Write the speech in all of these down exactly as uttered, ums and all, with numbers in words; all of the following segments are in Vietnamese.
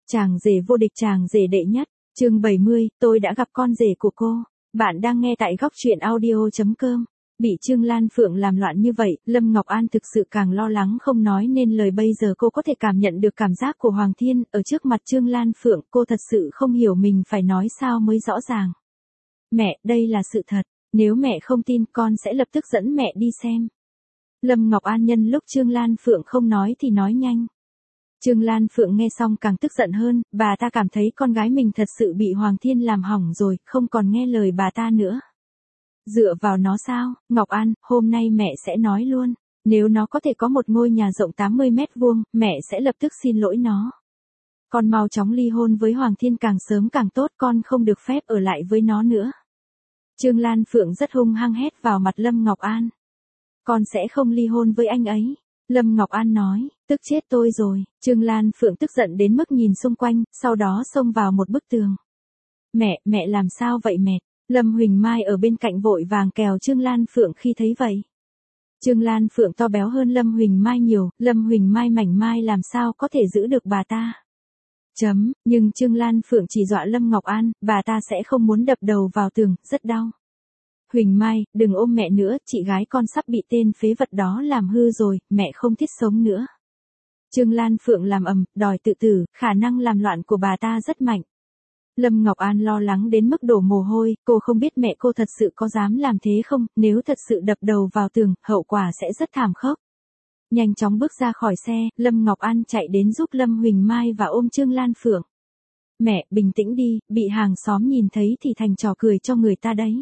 Chàng rể vô địch, chàng rể đệ nhất, chương bảy mươi, tôi đã gặp con rể của cô. Bạn đang nghe tại góc truyện audio chấm com. Bị Trương Lan Phượng làm loạn như vậy, Lâm Ngọc An thực sự càng lo lắng không nói nên lời. Bây giờ cô có thể cảm nhận được cảm giác của Hoàng Thiên, ở trước mặt Trương Lan Phượng, cô thật sự không hiểu mình phải nói sao mới rõ ràng. Mẹ, đây là sự thật, nếu mẹ không tin con sẽ lập tức dẫn mẹ đi xem. Lâm Ngọc An nhân lúc Trương Lan Phượng không nói thì nói nhanh. Trương Lan Phượng nghe xong càng tức giận hơn, bà ta cảm thấy con gái mình thật sự bị Hoàng Thiên làm hỏng rồi, không còn nghe lời bà ta nữa. Dựa vào nó sao, Ngọc An, hôm nay mẹ sẽ nói luôn, nếu nó có thể có một ngôi nhà rộng tám mươi mét vuông, mẹ sẽ lập tức xin lỗi nó. Con mau chóng ly hôn với Hoàng Thiên càng sớm càng tốt, con không được phép ở lại với nó nữa. Trương Lan Phượng rất hung hăng hét vào mặt Lâm Ngọc An. Con sẽ không ly hôn với anh ấy. Lâm Ngọc An nói, tức chết tôi rồi. Trương Lan Phượng tức giận đến mức nhìn xung quanh, sau đó xông vào một bức tường. Mẹ, mẹ làm sao vậy mẹ? Lâm Huỳnh Mai ở bên cạnh vội vàng kèo Trương Lan Phượng khi thấy vậy. Trương Lan Phượng to béo hơn Lâm Huỳnh Mai nhiều, Lâm Huỳnh Mai mảnh mai làm sao có thể giữ được bà ta. Chấm, nhưng Trương Lan Phượng chỉ dọa Lâm Ngọc An, bà ta sẽ không muốn đập đầu vào tường, rất đau. Huỳnh Mai, đừng ôm mẹ nữa, chị gái con sắp bị tên phế vật đó làm hư rồi, mẹ không thiết sống nữa. Trương Lan Phượng làm ầm, đòi tự tử, khả năng làm loạn của bà ta rất mạnh. Lâm Ngọc An lo lắng đến mức đổ mồ hôi, cô không biết mẹ cô thật sự có dám làm thế không, nếu thật sự đập đầu vào tường, hậu quả sẽ rất thảm khốc. Nhanh chóng bước ra khỏi xe, Lâm Ngọc An chạy đến giúp Lâm Huỳnh Mai và ôm Trương Lan Phượng. Mẹ, bình tĩnh đi, bị hàng xóm nhìn thấy thì thành trò cười cho người ta đấy.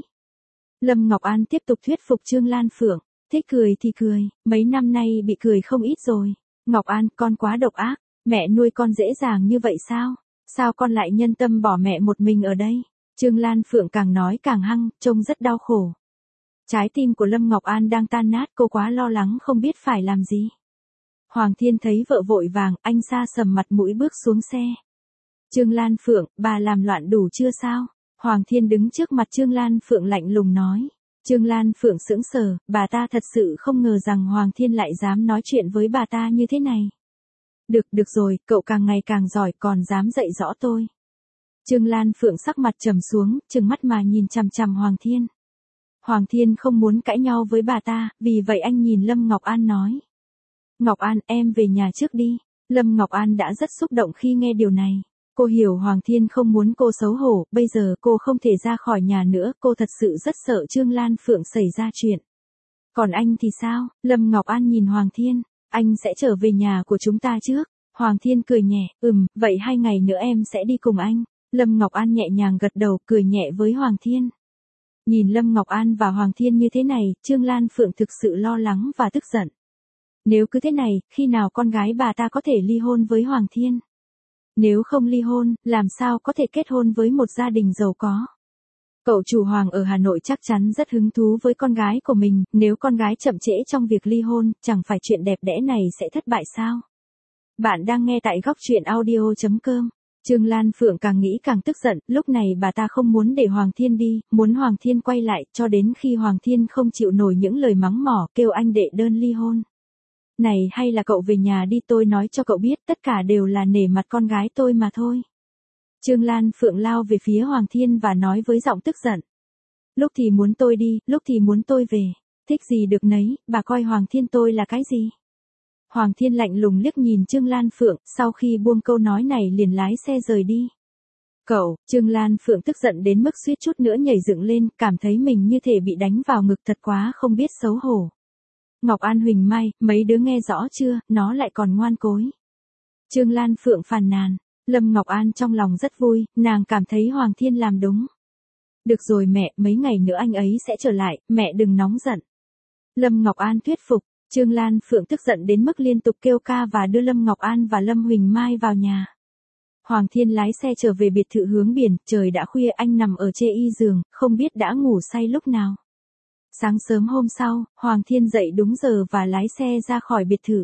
Lâm Ngọc An tiếp tục thuyết phục Trương Lan Phượng, thích cười thì cười, mấy năm nay bị cười không ít rồi. Ngọc An, con quá độc ác, mẹ nuôi con dễ dàng như vậy sao? Sao con lại nhân tâm bỏ mẹ một mình ở đây? Trương Lan Phượng càng nói càng hăng, trông rất đau khổ. Trái tim của Lâm Ngọc An đang tan nát, cô quá lo lắng không biết phải làm gì. Hoàng Thiên thấy vợ vội vàng, anh sa sầm mặt mũi bước xuống xe. Trương Lan Phượng, bà làm loạn đủ chưa sao? Hoàng Thiên đứng trước mặt Trương Lan Phượng lạnh lùng nói. Trương Lan Phượng sững sờ, bà ta thật sự không ngờ rằng Hoàng Thiên lại dám nói chuyện với bà ta như thế này. Được, được rồi, cậu càng ngày càng giỏi, còn dám dạy dỗ tôi. Trương Lan Phượng sắc mặt trầm xuống, trừng mắt mà nhìn chằm chằm Hoàng Thiên. Hoàng Thiên không muốn cãi nhau với bà ta, vì vậy anh nhìn Lâm Ngọc An nói. Ngọc An, em về nhà trước đi. Lâm Ngọc An đã rất xúc động khi nghe điều này. Cô hiểu Hoàng Thiên không muốn cô xấu hổ, bây giờ cô không thể ra khỏi nhà nữa, cô thật sự rất sợ Trương Lan Phượng xảy ra chuyện. Còn anh thì sao? Lâm Ngọc An nhìn Hoàng Thiên, anh sẽ trở về nhà của chúng ta trước. Hoàng Thiên cười nhẹ, ừm, vậy hai ngày nữa em sẽ đi cùng anh. Lâm Ngọc An nhẹ nhàng gật đầu, cười nhẹ với Hoàng Thiên. Nhìn Lâm Ngọc An và Hoàng Thiên như thế này, Trương Lan Phượng thực sự lo lắng và tức giận. Nếu cứ thế này, khi nào con gái bà ta có thể ly hôn với Hoàng Thiên? Nếu không ly hôn, làm sao có thể kết hôn với một gia đình giàu có? Cậu chủ Hoàng ở Hà Nội chắc chắn rất hứng thú với con gái của mình, nếu con gái chậm trễ trong việc ly hôn, chẳng phải chuyện đẹp đẽ này sẽ thất bại sao? Bạn đang nghe tại góc truyện audio chấm com. Trương Lan Phượng càng nghĩ càng tức giận, lúc này bà ta không muốn để Hoàng Thiên đi, muốn Hoàng Thiên quay lại, cho đến khi Hoàng Thiên không chịu nổi những lời mắng mỏ, kêu anh đệ đơn ly hôn. Này, hay là cậu về nhà đi, tôi nói cho cậu biết, tất cả đều là nể mặt con gái tôi mà thôi. Trương Lan Phượng lao về phía Hoàng Thiên và nói với giọng tức giận. Lúc thì muốn tôi đi, lúc thì muốn tôi về. Thích gì được nấy, bà coi Hoàng Thiên tôi là cái gì? Hoàng Thiên lạnh lùng liếc nhìn Trương Lan Phượng, sau khi buông câu nói này liền lái xe rời đi. Cậu, Trương Lan Phượng tức giận đến mức suýt chút nữa nhảy dựng lên, cảm thấy mình như thể bị đánh vào ngực, thật quá không biết xấu hổ. Ngọc An, Huỳnh Mai, mấy đứa nghe rõ chưa, nó lại còn ngoan cối. Trương Lan Phượng phàn nàn. Lâm Ngọc An trong lòng rất vui, nàng cảm thấy Hoàng Thiên làm đúng. Được rồi mẹ, mấy ngày nữa anh ấy sẽ trở lại, mẹ đừng nóng giận. Lâm Ngọc An thuyết phục. Trương Lan Phượng tức giận đến mức liên tục kêu ca và đưa Lâm Ngọc An và Lâm Huỳnh Mai vào nhà. Hoàng Thiên lái xe trở về biệt thự hướng biển, trời đã khuya, anh nằm ở chê y giường, không biết đã ngủ say lúc nào. Sáng sớm hôm sau, Hoàng Thiên dậy đúng giờ và lái xe ra khỏi biệt thự.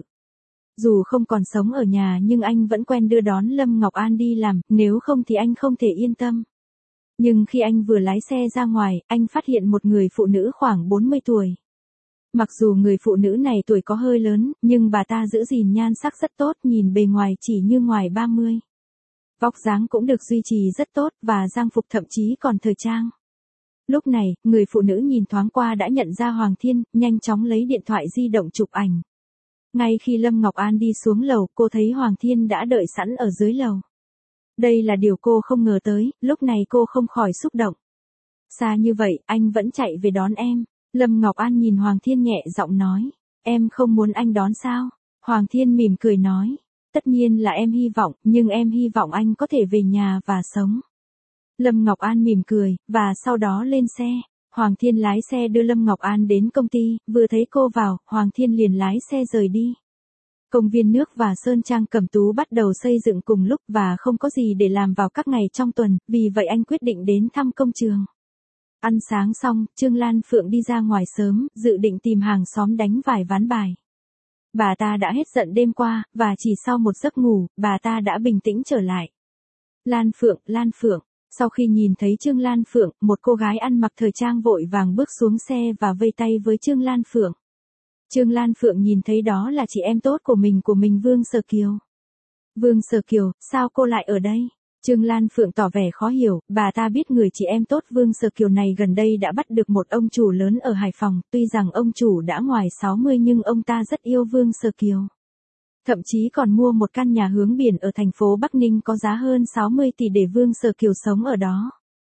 Dù không còn sống ở nhà nhưng anh vẫn quen đưa đón Lâm Ngọc An đi làm, nếu không thì anh không thể yên tâm. Nhưng khi anh vừa lái xe ra ngoài, anh phát hiện một người phụ nữ khoảng bốn mươi tuổi. Mặc dù người phụ nữ này tuổi có hơi lớn, nhưng bà ta giữ gìn nhan sắc rất tốt, nhìn bề ngoài chỉ như ngoài ba mươi. Vóc dáng cũng được duy trì rất tốt và trang phục thậm chí còn thời trang. Lúc này, người phụ nữ nhìn thoáng qua đã nhận ra Hoàng Thiên, nhanh chóng lấy điện thoại di động chụp ảnh. Ngay khi Lâm Ngọc An đi xuống lầu, cô thấy Hoàng Thiên đã đợi sẵn ở dưới lầu. Đây là điều cô không ngờ tới, lúc này cô không khỏi xúc động. Xa như vậy, anh vẫn chạy về đón em. Lâm Ngọc An nhìn Hoàng Thiên nhẹ giọng nói. Em không muốn anh đón sao? Hoàng Thiên mỉm cười nói. Tất nhiên là em hy vọng, nhưng em hy vọng anh có thể về nhà và sống. Lâm Ngọc An mỉm cười, và sau đó lên xe. Hoàng Thiên lái xe đưa Lâm Ngọc An đến công ty, vừa thấy cô vào, Hoàng Thiên liền lái xe rời đi. Công viên nước và Sơn Trang Cẩm Tú bắt đầu xây dựng cùng lúc và không có gì để làm vào các ngày trong tuần, vì vậy anh quyết định đến thăm công trường. Ăn sáng xong, Trương Lan Phượng đi ra ngoài sớm, dự định tìm hàng xóm đánh vài ván bài. Bà ta đã hết giận đêm qua, và chỉ sau một giấc ngủ, bà ta đã bình tĩnh trở lại. Lan Phượng, Lan Phượng. Sau khi nhìn thấy Trương Lan Phượng, một cô gái ăn mặc thời trang vội vàng bước xuống xe và vây tay với Trương Lan Phượng. Trương Lan Phượng nhìn thấy đó là chị em tốt của mình của mình Vương Sở Kiều. Vương Sở Kiều, sao cô lại ở đây? Trương Lan Phượng tỏ vẻ khó hiểu, bà ta biết người chị em tốt Vương Sở Kiều này gần đây đã bắt được một ông chủ lớn ở Hải Phòng, tuy rằng ông chủ đã ngoài sáu mươi nhưng ông ta rất yêu Vương Sở Kiều. Thậm chí còn mua một căn nhà hướng biển ở thành phố Bắc Ninh có giá hơn sáu mươi tỷ để Vương Sở Kiều sống ở đó.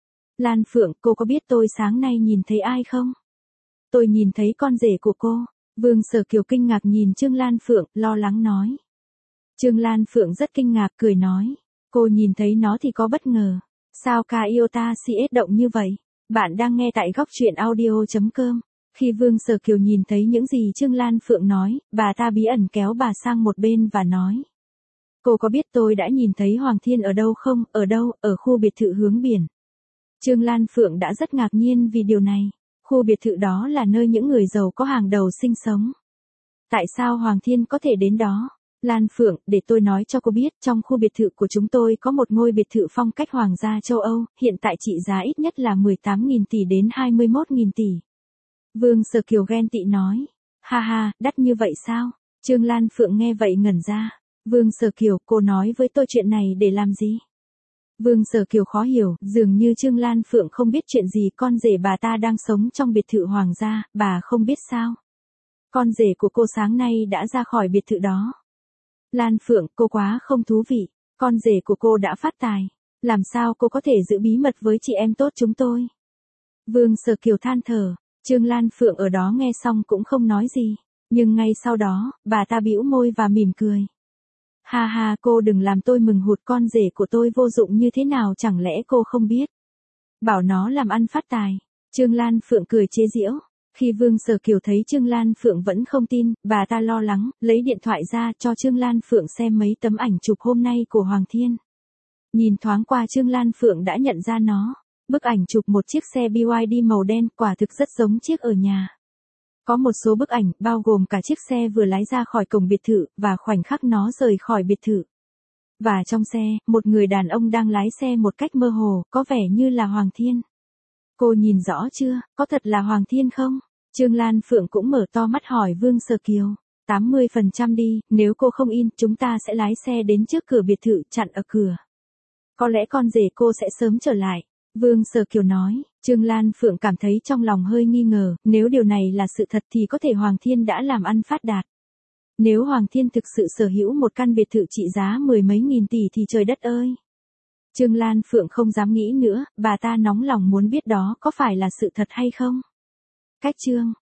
Lan Phượng, cô có biết tôi sáng nay nhìn thấy ai không? Tôi nhìn thấy con rể của cô. Vương Sở Kiều kinh ngạc nhìn Trương Lan Phượng, lo lắng nói. Trương Lan Phượng rất kinh ngạc cười nói. Cô nhìn thấy nó thì có bất ngờ. Sao ca yêu ta si ết động như vậy? Bạn đang nghe tại góc truyện audio chấm com. Khi Vương Sở Kiều nhìn thấy những gì Trương Lan Phượng nói, bà ta bí ẩn kéo bà sang một bên và nói. Cô có biết tôi đã nhìn thấy Hoàng Thiên ở đâu không? Ở đâu? Ở khu biệt thự hướng biển. Trương Lan Phượng đã rất ngạc nhiên vì điều này. Khu biệt thự đó là nơi những người giàu có hàng đầu sinh sống. Tại sao Hoàng Thiên có thể đến đó? Lan Phượng, để tôi nói cho cô biết, trong khu biệt thự của chúng tôi có một ngôi biệt thự phong cách hoàng gia châu Âu, hiện tại trị giá ít nhất là mười tám nghìn tỷ đến hai mươi mốt nghìn tỷ. Vương Sở Kiều ghen tị nói. Ha ha, đắt như vậy sao? Trương Lan Phượng nghe vậy ngẩn ra. Vương Sở Kiều, cô nói với tôi chuyện này để làm gì? Vương Sở Kiều khó hiểu, dường như Trương Lan Phượng không biết chuyện gì, con rể bà ta đang sống trong biệt thự hoàng gia, bà không biết sao? Con rể của cô sáng nay đã ra khỏi biệt thự đó. Lan Phượng, cô quá không thú vị, con rể của cô đã phát tài, làm sao cô có thể giữ bí mật với chị em tốt chúng tôi? Vương Sở Kiều than thở, Trương Lan Phượng ở đó nghe xong cũng không nói gì, nhưng ngay sau đó, bà ta bĩu môi và mỉm cười. Ha ha, cô đừng làm tôi mừng hụt, con rể của tôi vô dụng như thế nào chẳng lẽ cô không biết? Bảo nó làm ăn phát tài. Trương Lan Phượng cười chế giễu. Khi Vương Sở Kiều thấy Trương Lan Phượng vẫn không tin, bà ta lo lắng, lấy điện thoại ra cho Trương Lan Phượng xem mấy tấm ảnh chụp hôm nay của Hoàng Thiên. Nhìn thoáng qua Trương Lan Phượng đã nhận ra nó. Bức ảnh chụp một chiếc xe bê y đê màu đen quả thực rất giống chiếc ở nhà. Có một số bức ảnh, bao gồm cả chiếc xe vừa lái ra khỏi cổng biệt thự, và khoảnh khắc nó rời khỏi biệt thự. Và trong xe, một người đàn ông đang lái xe một cách mơ hồ, có vẻ như là Hoàng Thiên. Cô nhìn rõ chưa, có thật là Hoàng Thiên không? Trương Lan Phượng cũng mở to mắt hỏi Vương Sở Kiều. tám mươi phần trăm đi, nếu cô không in, chúng ta sẽ lái xe đến trước cửa biệt thự, chặn ở cửa. Có lẽ con rể cô sẽ sớm trở lại. Vương Sở Kiều nói. Trương Lan Phượng cảm thấy trong lòng hơi nghi ngờ, nếu điều này là sự thật thì có thể Hoàng Thiên đã làm ăn phát đạt. Nếu Hoàng Thiên thực sự sở hữu một căn biệt thự trị giá mười mấy nghìn tỷ thì trời đất ơi. Trương Lan Phượng không dám nghĩ nữa, bà ta nóng lòng muốn biết đó có phải là sự thật hay không. Cách chương